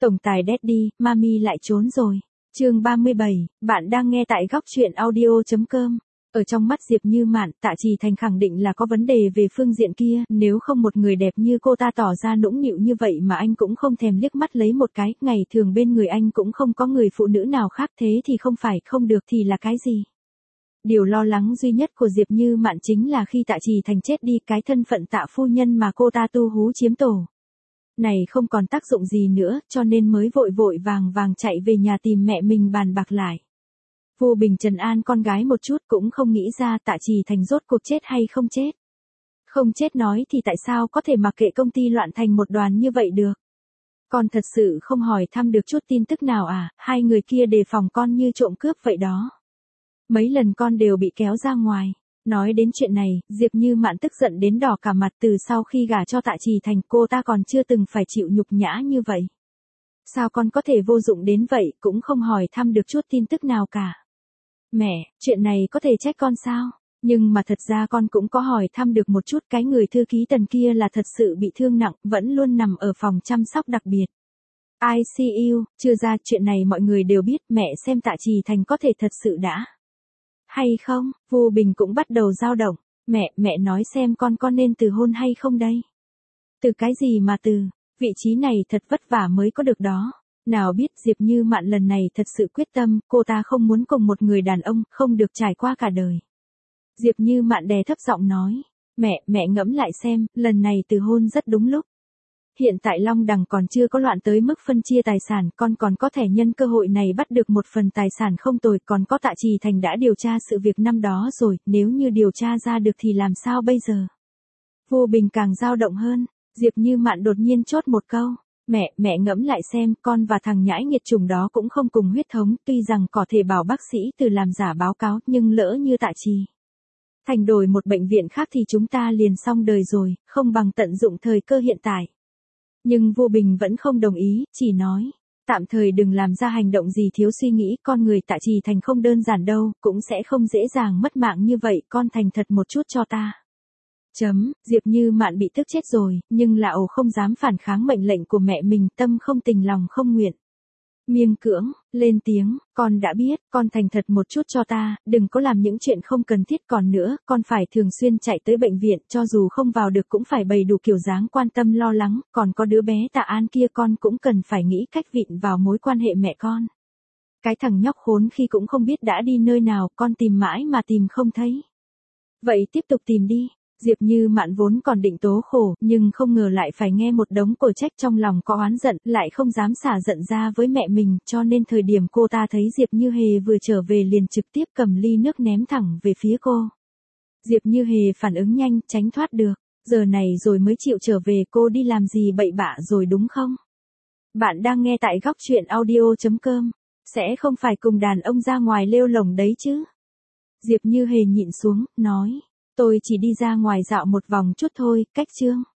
Tổng tài Daddy, Mami lại trốn rồi. Chương 37, bạn đang nghe tại góc truyện audio.com. Ở trong mắt Diệp Như Mạn, Tạ Trì Thành khẳng định là có vấn đề về phương diện kia, nếu không một người đẹp như cô ta tỏ ra nũng nịu như vậy mà anh cũng không thèm liếc mắt lấy một cái, ngày thường bên người anh cũng không có người phụ nữ nào khác, thế thì không phải không được thì là cái gì? Điều lo lắng duy nhất của Diệp Như Mạn chính là khi Tạ Trì Thành chết đi, cái thân phận Tạ phu nhân mà cô ta tu hú chiếm tổ này không còn tác dụng gì nữa, cho nên mới vội vội vàng vàng chạy về nhà tìm mẹ mình bàn bạc lại. Vô Bình trấn an con gái một chút, cũng không nghĩ ra Tạ Trì Thành rốt cuộc chết hay không chết. Không chết nói thì tại sao có thể mặc kệ công ty loạn thành một đoàn như vậy được. Con thật sự không hỏi thăm được chút tin tức nào à, hai người kia đề phòng con như trộm cướp vậy đó. Mấy lần con đều bị kéo ra ngoài. Nói đến chuyện này, Diệp Như Mạn tức giận đến đỏ cả mặt, từ sau khi gả cho Tạ Trì Thành cô ta còn chưa từng phải chịu nhục nhã như vậy. Sao con có thể vô dụng đến vậy, cũng không hỏi thăm được chút tin tức nào cả. Mẹ, chuyện này có thể trách con sao? Nhưng mà thật ra con cũng có hỏi thăm được một chút, cái người thư ký Tần kia là thật sự bị thương nặng, vẫn luôn nằm ở phòng chăm sóc đặc biệt. ICU, chưa ra, chuyện này mọi người đều biết, mẹ xem Tạ Trì Thành có thể thật sự đã hay không? Vô Bình cũng bắt đầu dao động. Mẹ nói xem con có nên từ hôn hay không đây? Từ cái gì mà từ? Vị trí này thật vất vả mới có được đó. Nào biết Diệp Như Mạn lần này thật sự quyết tâm, cô ta không muốn cùng một người đàn ông, không được trải qua cả đời. Diệp Như Mạn đè thấp giọng nói. Mẹ ngẫm lại xem, lần này từ hôn rất đúng lúc. Hiện tại Long Đằng còn chưa có loạn tới mức phân chia tài sản, con còn có thể nhân cơ hội này bắt được một phần tài sản không tồi, còn có Tạ Trì Thành đã điều tra sự việc năm đó rồi, nếu như điều tra ra được thì làm sao bây giờ? Vô Bình càng dao động hơn, Diệp Như Mạn đột nhiên chốt một câu. Mẹ ngẫm lại xem, con và thằng nhãi nghiệt chủng đó cũng không cùng huyết thống, tuy rằng có thể bảo bác sĩ từ làm giả báo cáo, nhưng lỡ như Tạ Trì Thành đổi một bệnh viện khác thì chúng ta liền xong đời rồi, không bằng tận dụng thời cơ hiện tại. Nhưng Vô Bình vẫn không đồng ý, chỉ nói, tạm thời đừng làm ra hành động gì thiếu suy nghĩ, con người Tạ Trì Thành không đơn giản đâu, cũng sẽ không dễ dàng mất mạng như vậy, con thành thật một chút cho ta. Diệp Như Mạn bị tức chết rồi, nhưng lão không dám phản kháng mệnh lệnh của mẹ mình, tâm không tình lòng không nguyện. Miên cưỡng, lên tiếng, con đã biết, con thành thật một chút cho ta, đừng có làm những chuyện không cần thiết, còn nữa, con phải thường xuyên chạy tới bệnh viện, cho dù không vào được cũng phải bày đủ kiểu dáng quan tâm lo lắng, còn có đứa bé Tạ An kia con cũng cần phải nghĩ cách vịn vào mối quan hệ mẹ con. Cái thằng nhóc khốn khi cũng không biết đã đi nơi nào, con tìm mãi mà tìm không thấy. Vậy tiếp tục tìm đi. Diệp Như Mạn vốn còn định tố khổ, nhưng không ngờ lại phải nghe một đống cổ trách, trong lòng có oán giận, lại không dám xả giận ra với mẹ mình, cho nên thời điểm cô ta thấy Diệp Như Hề vừa trở về liền trực tiếp cầm ly nước ném thẳng về phía cô. Diệp Như Hề phản ứng nhanh, tránh thoát được, giờ này rồi mới chịu trở về, cô đi làm gì bậy bạ rồi đúng không? Bạn đang nghe tại góc truyện audio.com, sẽ không phải cùng đàn ông ra ngoài lêu lổng đấy chứ? Diệp Như Hề nhịn xuống, nói. Tôi chỉ đi ra ngoài dạo một vòng chút thôi, cách chương.